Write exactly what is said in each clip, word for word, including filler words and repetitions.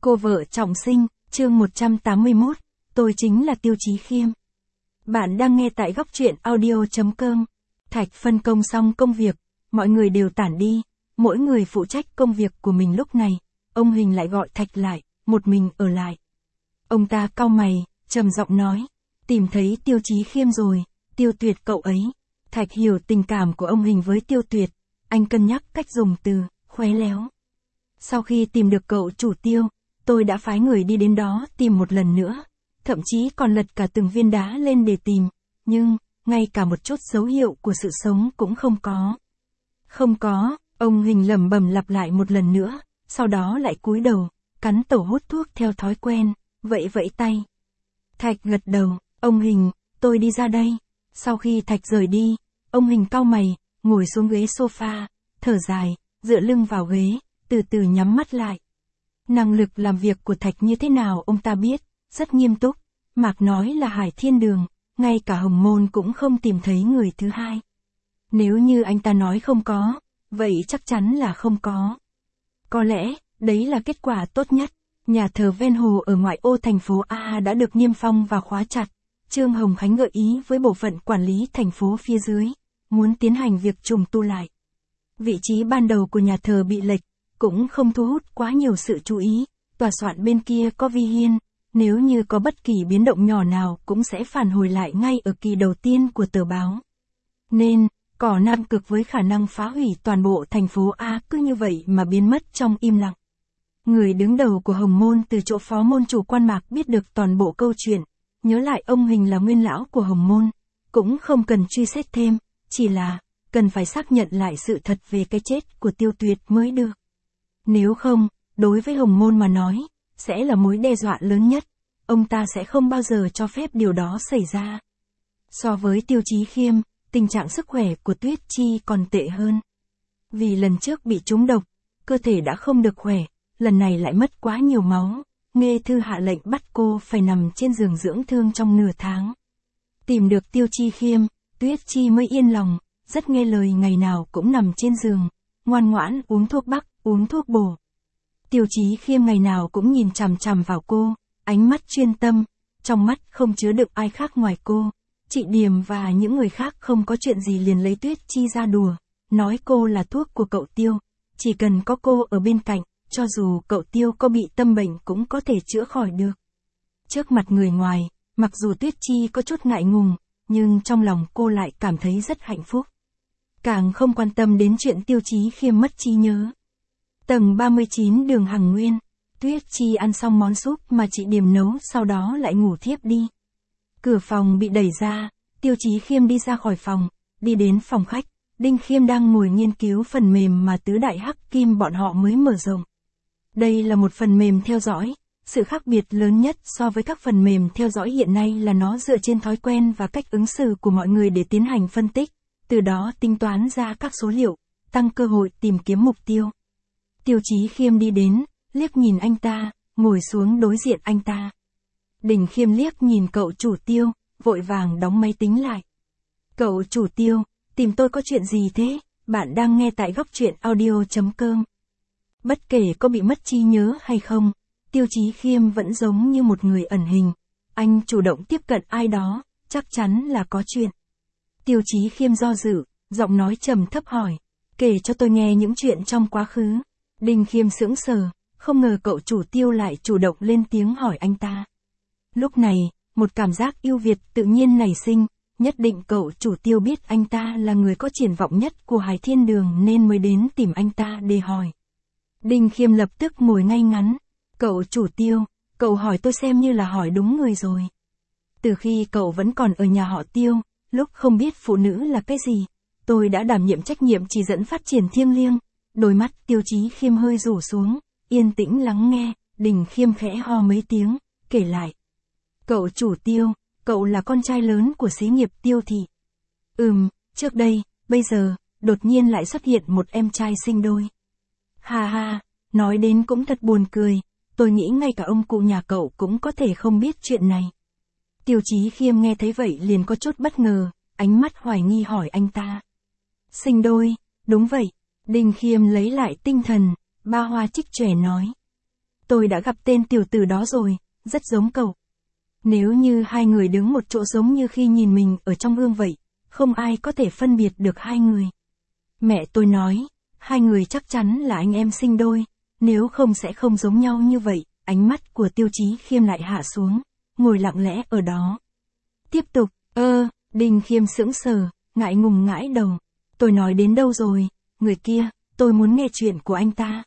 Cô vợ trọng sinh, chương một trăm tám mươi mốt, tôi chính là Tiêu Chí Khiêm. Bạn đang nghe tại góc truyện audio chấm com. Thạch phân công xong công việc, mọi người đều tản đi, mỗi người phụ trách công việc của mình lúc này, ông Hình lại gọi Thạch lại, một mình ở lại. Ông ta cau mày, trầm giọng nói, tìm thấy Tiêu Chí Khiêm rồi, Tiêu Tuyệt cậu ấy. Thạch hiểu tình cảm của ông Hình với Tiêu Tuyệt, anh cân nhắc cách dùng từ, khéo léo. Sau khi tìm được cậu chủ Tiêu, tôi đã phái người đi đến đó tìm một lần nữa, thậm chí còn lật cả từng viên đá lên để tìm, nhưng, ngay cả một chút dấu hiệu của sự sống cũng không có. Không có, ông Hình lẩm bẩm lặp lại một lần nữa, sau đó lại cúi đầu, cắn tẩu hút thuốc theo thói quen, vẫy vẫy tay. Thạch gật đầu, ông Hình, tôi đi ra đây. Sau khi Thạch rời đi, ông Hình cau mày, ngồi xuống ghế sofa, thở dài, dựa lưng vào ghế, từ từ nhắm mắt lại. Năng lực làm việc của Thạch như thế nào ông ta biết, rất nghiêm túc, Mạc nói là Hải Thiên Đường, ngay cả Hồng Môn cũng không tìm thấy người thứ hai. Nếu như anh ta nói không có, vậy chắc chắn là không có. Có lẽ, đấy là kết quả tốt nhất. Nhà thờ ven hồ ở ngoại ô thành phố A đã được niêm phong và khóa chặt. Trương Hồng Khánh gợi ý với bộ phận quản lý thành phố phía dưới, muốn tiến hành việc trùng tu lại. Vị trí ban đầu của nhà thờ bị lệch, cũng không thu hút quá nhiều sự chú ý, tòa soạn bên kia có Vi Hiên, nếu như có bất kỳ biến động nhỏ nào cũng sẽ phản hồi lại ngay ở kỳ đầu tiên của tờ báo. Nên, cỏ Nam Cực với khả năng phá hủy toàn bộ thành phố A cứ như vậy mà biến mất trong im lặng. Người đứng đầu của Hồng Môn từ chỗ phó môn chủ Quan Mạc biết được toàn bộ câu chuyện, nhớ lại ông Hình là nguyên lão của Hồng Môn, cũng không cần truy xét thêm, chỉ là, cần phải xác nhận lại sự thật về cái chết của Tiêu Tuyệt mới được. Nếu không, đối với Hồng Môn mà nói, sẽ là mối đe dọa lớn nhất, ông ta sẽ không bao giờ cho phép điều đó xảy ra. So với Tiêu Chí Khiêm, tình trạng sức khỏe của Tuyết Chi còn tệ hơn. Vì lần trước bị trúng độc, cơ thể đã không được khỏe, lần này lại mất quá nhiều máu, Nghê Thư hạ lệnh bắt cô phải nằm trên giường dưỡng thương trong nửa tháng. Tìm được Tiêu Chí Khiêm, Tuyết Chi mới yên lòng, rất nghe lời ngày nào cũng nằm trên giường, ngoan ngoãn uống thuốc bắc, uống thuốc bổ. Tiêu Chí Khiêm ngày nào cũng nhìn chằm chằm vào cô, ánh mắt chuyên tâm, trong mắt không chứa đựng ai khác ngoài cô. Chị Điềm và những người khác không có chuyện gì liền lấy Tuyết Chi ra đùa, nói cô là thuốc của cậu Tiêu, chỉ cần có cô ở bên cạnh, cho dù cậu Tiêu có bị tâm bệnh cũng có thể chữa khỏi được. Trước mặt người ngoài, mặc dù Tuyết Chi có chút ngại ngùng, nhưng trong lòng cô lại cảm thấy rất hạnh phúc. Càng không quan tâm đến chuyện Tiêu Chí Khiêm mất trí nhớ. Tầng ba mươi chín đường Hằng Nguyên, Tuyết Chi ăn xong món súp mà chị Điềm nấu sau đó lại ngủ thiếp đi. Cửa phòng bị đẩy ra, Tiêu Chí Khiêm đi ra khỏi phòng, đi đến phòng khách, Đinh Khiêm đang ngồi nghiên cứu phần mềm mà tứ đại hắc kim bọn họ mới mở rộng. Đây là một phần mềm theo dõi, sự khác biệt lớn nhất so với các phần mềm theo dõi hiện nay là nó dựa trên thói quen và cách ứng xử của mọi người để tiến hành phân tích, từ đó tính toán ra các số liệu, tăng cơ hội tìm kiếm mục tiêu. Tiêu Chí Khiêm đi đến, liếc nhìn anh ta, ngồi xuống đối diện anh ta. Đinh Khiêm liếc nhìn cậu chủ Tiêu, vội vàng đóng máy tính lại. Cậu chủ Tiêu, tìm tôi có chuyện gì thế? Bạn đang nghe tại góc truyện audio chấm com. Bất kể có bị mất trí nhớ hay không, Tiêu Chí Khiêm vẫn giống như một người ẩn hình. Anh chủ động tiếp cận ai đó, chắc chắn là có chuyện. Tiêu Chí Khiêm do dự, giọng nói trầm thấp hỏi, kể cho tôi nghe những chuyện trong quá khứ. Đinh Khiêm sững sờ, không ngờ cậu chủ Tiêu lại chủ động lên tiếng hỏi anh ta. Lúc này, một cảm giác yêu Việt tự nhiên nảy sinh, nhất định cậu chủ Tiêu biết anh ta là người có triển vọng nhất của Hải Thiên Đường nên mới đến tìm anh ta để hỏi. Đinh Khiêm lập tức ngồi ngay ngắn. Cậu chủ Tiêu, cậu hỏi tôi xem như là hỏi đúng người rồi. Từ khi cậu vẫn còn ở nhà họ Tiêu, lúc không biết phụ nữ là cái gì, tôi đã đảm nhiệm trách nhiệm chỉ dẫn phát triển thiêng liêng. Đôi mắt Tiêu Chí Khiêm hơi rủ xuống, yên tĩnh lắng nghe, Đinh Khiêm khẽ ho mấy tiếng, kể lại. Cậu chủ Tiêu, cậu là con trai lớn của xí nghiệp Tiêu thị. Ừm, trước đây, bây giờ, đột nhiên lại xuất hiện một em trai sinh đôi. Ha ha, nói đến cũng thật buồn cười, tôi nghĩ ngay cả ông cụ nhà cậu cũng có thể không biết chuyện này. Tiêu Chí Khiêm nghe thấy vậy liền có chút bất ngờ, ánh mắt hoài nghi hỏi anh ta. Sinh đôi, đúng vậy. Đinh Khiêm lấy lại tinh thần, ba hoa trích trẻ nói. tôi đã gặp tên tiểu tử đó rồi, rất giống cậu. Nếu như hai người đứng một chỗ giống như khi nhìn mình ở trong gương vậy, không ai có thể phân biệt được hai người. Mẹ tôi nói, hai người chắc chắn là anh em sinh đôi, nếu không sẽ không giống nhau như vậy. Ánh mắt của Tiêu Chí Khiêm lại hạ xuống, ngồi lặng lẽ ở đó. Tiếp tục, ơ, Đinh Khiêm sững sờ, ngại ngùng ngãi đầu. Tôi nói đến đâu rồi, người kia, tôi muốn nghe chuyện của anh ta.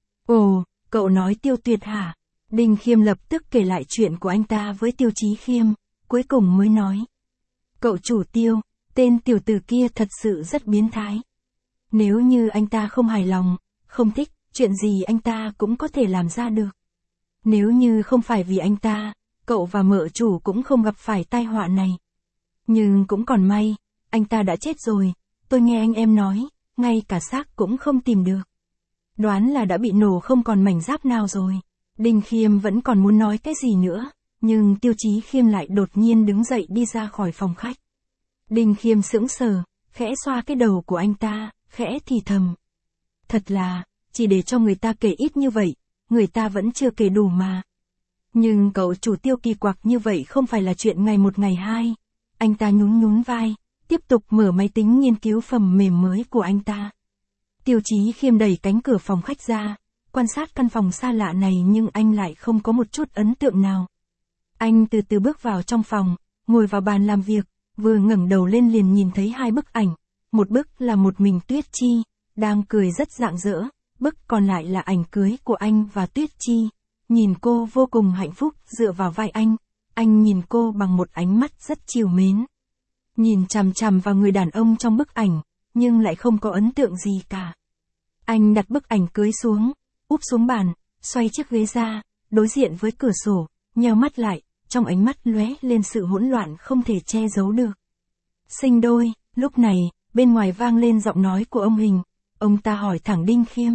Ồ, cậu nói Tiêu Tuyệt hả? Đinh Khiêm lập tức kể lại chuyện của anh ta với Tiêu Chí Khiêm, cuối cùng mới nói. Cậu chủ Tiêu, tên tiểu tử kia thật sự rất biến thái. Nếu như anh ta không hài lòng, không thích, chuyện gì anh ta cũng có thể làm ra được. Nếu như không phải vì anh ta, cậu và mợ chủ cũng không gặp phải tai họa này. Nhưng cũng còn may, anh ta đã chết rồi, tôi nghe anh em nói, ngay cả xác cũng không tìm được. Đoán là đã bị nổ không còn mảnh giáp nào rồi. Đinh Khiêm vẫn còn muốn nói cái gì nữa, nhưng Tiêu Chí Khiêm lại đột nhiên đứng dậy đi ra khỏi phòng khách. Đinh Khiêm sững sờ, khẽ xoa cái đầu của anh ta, khẽ thì thầm. Thật là, chỉ để cho người ta kể ít như vậy, người ta vẫn chưa kể đủ mà. Nhưng cậu chủ Tiêu kỳ quặc như vậy không phải là chuyện ngày một ngày hai. Anh ta nhún nhún vai, tiếp tục mở máy tính nghiên cứu phần mềm mới của anh ta. Tiêu Chí Khiêm đẩy cánh cửa phòng khách ra, quan sát căn phòng xa lạ này nhưng anh lại không có một chút ấn tượng nào. Anh từ từ bước vào trong phòng, ngồi vào bàn làm việc, vừa ngẩng đầu lên liền nhìn thấy hai bức ảnh. Một bức là một mình Tuyết Chi, đang cười rất rạng rỡ, bức còn lại là ảnh cưới của anh và Tuyết Chi. Nhìn cô vô cùng hạnh phúc dựa vào vai anh, anh nhìn cô bằng một ánh mắt rất trìu mến. Nhìn chằm chằm vào người đàn ông trong bức ảnh, nhưng lại không có ấn tượng gì cả. Anh đặt bức ảnh cưới xuống, úp xuống bàn, xoay chiếc ghế ra, đối diện với cửa sổ, nheo mắt lại, trong ánh mắt lóe lên sự hỗn loạn không thể che giấu được. Sinh đôi, lúc này, bên ngoài vang lên giọng nói của ông Hình, ông ta hỏi thẳng Đinh Khiêm.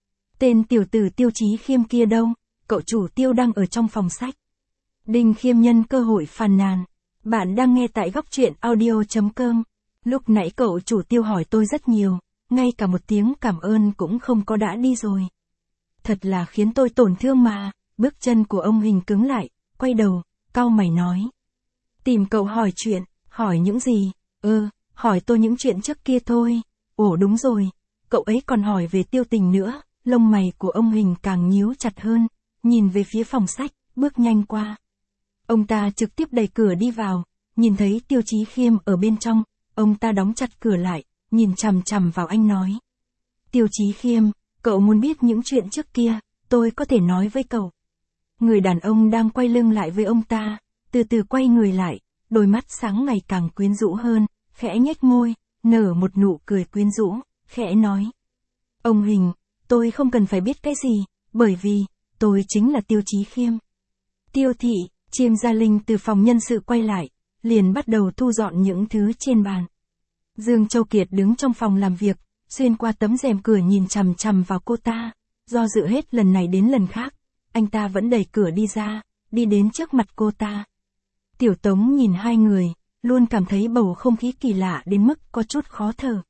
Tên tiểu tử Tiêu Chí Khiêm kia đâu, cậu chủ Tiêu đang ở trong phòng sách. Đinh Khiêm nhân cơ hội phàn nàn. Bạn đang nghe tại góc truyện audio chấm com. Lúc nãy cậu chủ Tiêu hỏi tôi rất nhiều, ngay cả một tiếng cảm ơn cũng không có đã đi rồi. Thật là khiến tôi tổn thương mà. Bước chân của ông Hình cứng lại, quay đầu, cau mày nói. Tìm cậu hỏi chuyện, hỏi những gì? Ơ, hỏi tôi những chuyện trước kia thôi. Ồ đúng rồi, cậu ấy còn hỏi về Tiêu Tình nữa. Lông mày của ông Hình càng nhíu chặt hơn, nhìn về phía phòng sách, bước nhanh qua. Ông ta trực tiếp đẩy cửa đi vào, nhìn thấy Tiêu Chí Khiêm ở bên trong, ông ta đóng chặt cửa lại, nhìn chằm chằm vào anh nói. Tiêu Chí Khiêm, cậu muốn biết những chuyện trước kia, tôi có thể nói với cậu. Người đàn ông đang quay lưng lại với ông ta, từ từ quay người lại, đôi mắt sáng ngày càng quyến rũ hơn, khẽ nhếch môi, nở một nụ cười quyến rũ, khẽ nói. Ông Hình, tôi không cần phải biết cái gì, bởi vì, tôi chính là Tiêu Chí Khiêm. Tiêu thị, Chiêm Gia Linh từ phòng nhân sự quay lại, liền bắt đầu thu dọn những thứ trên bàn. Dương Châu Kiệt đứng trong phòng làm việc, xuyên qua tấm rèm cửa nhìn chằm chằm vào cô ta, do dự hết lần này đến lần khác, anh ta vẫn đẩy cửa đi ra, đi đến trước mặt cô ta. Tiểu Tống nhìn hai người, luôn cảm thấy bầu không khí kỳ lạ đến mức có chút khó thở.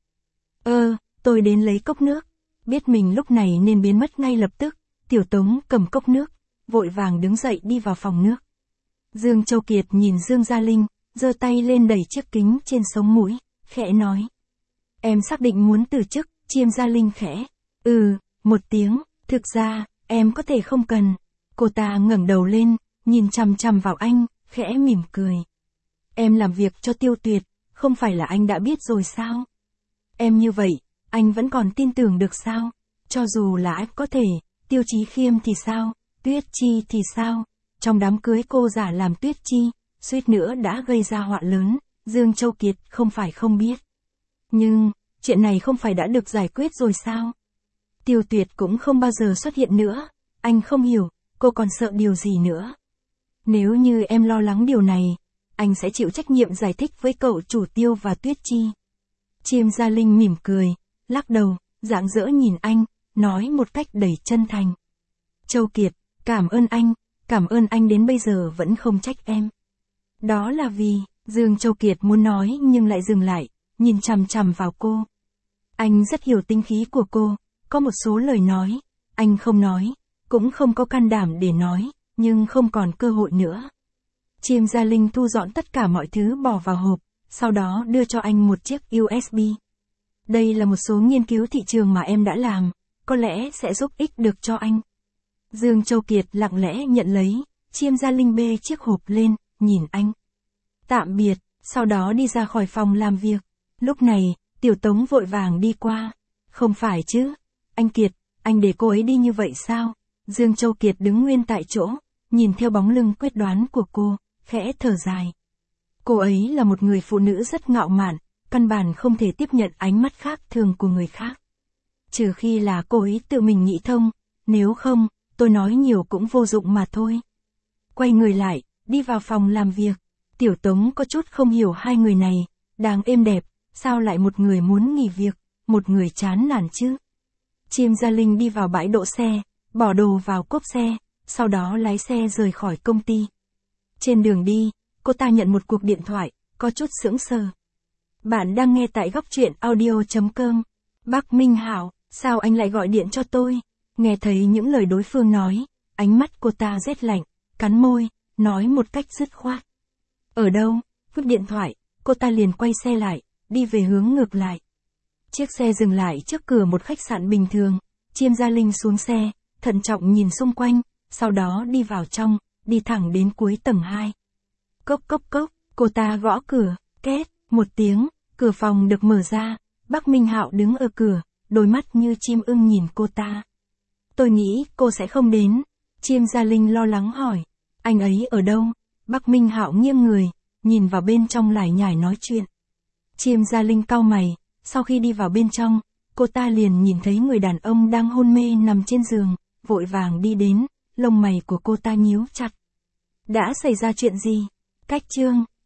Ơ, tôi đến lấy cốc nước, biết mình lúc này nên biến mất ngay lập tức, Tiểu Tống cầm cốc nước, vội vàng đứng dậy đi vào phòng nước. Dương Châu Kiệt nhìn Dương Gia Linh, giơ tay lên đẩy chiếc kính trên sống mũi, khẽ nói. Em xác định muốn từ chức, Chiêm Gia Linh khẽ. Ừ, một tiếng, thực ra, em có thể không cần. Cô ta ngẩng đầu lên, nhìn chằm chằm vào anh, khẽ mỉm cười. Em làm việc cho Tiêu Tuyệt, không phải là anh đã biết rồi sao? Em như vậy, anh vẫn còn tin tưởng được sao? Cho dù là anh có thể, Tiêu Chí Khiêm thì sao? Tuyết Chi thì sao? Trong đám cưới cô giả làm Tuyết Chi, suýt nữa đã gây ra họa lớn, Dương Châu Kiệt không phải không biết. Nhưng, chuyện này không phải đã được giải quyết rồi sao? Tiêu Tuyệt cũng không bao giờ xuất hiện nữa, anh không hiểu, cô còn sợ điều gì nữa? Nếu như em lo lắng điều này, anh sẽ chịu trách nhiệm giải thích với cậu chủ Tiêu và Tuyết Chi. Chiêm Gia Linh mỉm cười, lắc đầu, rạng rỡ nhìn anh, nói một cách đầy chân thành. Châu Kiệt, cảm ơn anh, cảm ơn anh đến bây giờ vẫn không trách em. Đó là vì, Dương Châu Kiệt muốn nói nhưng lại dừng lại, nhìn chằm chằm vào cô. Anh rất hiểu tính khí của cô, có một số lời nói, anh không nói, cũng không có can đảm để nói, nhưng không còn cơ hội nữa. Chim Gia Linh thu dọn tất cả mọi thứ bỏ vào hộp, sau đó đưa cho anh một chiếc u ét bê. Đây là một số nghiên cứu thị trường mà em đã làm, có lẽ sẽ giúp ích được cho anh. Dương Châu Kiệt lặng lẽ nhận lấy, Chim Gia Linh bê chiếc hộp lên, nhìn anh. Tạm biệt, sau đó đi ra khỏi phòng làm việc. Lúc này, Tiểu Tống vội vàng đi qua. Không phải chứ, anh Kiệt, anh để cô ấy đi như vậy sao? Dương Châu Kiệt đứng nguyên tại chỗ, nhìn theo bóng lưng quyết đoán của cô, khẽ thở dài. Cô ấy là một người phụ nữ rất ngạo mạn, căn bản không thể tiếp nhận ánh mắt khác thường của người khác. Trừ khi là cô ấy tự mình nghĩ thông, nếu không, tôi nói nhiều cũng vô dụng mà thôi. Quay người lại, đi vào phòng làm việc. Tiểu Tống có chút không hiểu hai người này, đang êm đẹp, sao lại một người muốn nghỉ việc, một người chán nản chứ? Chim Gia Linh đi vào bãi đỗ xe, bỏ đồ vào cốp xe, sau đó lái xe rời khỏi công ty. Trên đường đi, cô ta nhận một cuộc điện thoại, có chút sững sờ. Bạn đang nghe tại góc truyện audio chấm com. Bác Minh Hạo, sao anh lại gọi điện cho tôi? Nghe thấy những lời đối phương nói, ánh mắt cô ta rét lạnh, cắn môi, nói một cách dứt khoát. Ở đâu? Vứt điện thoại, cô ta liền quay xe lại, đi về hướng ngược lại. Chiếc xe dừng lại trước cửa một khách sạn bình thường, Chim Gia Linh xuống xe, thận trọng nhìn xung quanh, sau đó đi vào trong, đi thẳng đến cuối tầng hai. Cốc cốc cốc, cô ta gõ cửa, két, một tiếng, cửa phòng được mở ra, Bác Minh Hạo đứng ở cửa, đôi mắt như chim ưng nhìn cô ta. Tôi nghĩ cô sẽ không đến. Chim Gia Linh lo lắng hỏi, anh ấy ở đâu? Bác Minh Hạo nghiêng người, nhìn vào bên trong lải nhải nói chuyện. Chim Gia Linh cau mày, sau khi đi vào bên trong, cô ta liền nhìn thấy người đàn ông đang hôn mê nằm trên giường, vội vàng đi đến, lông mày của cô ta nhíu chặt. Đã xảy ra chuyện gì? Cách chương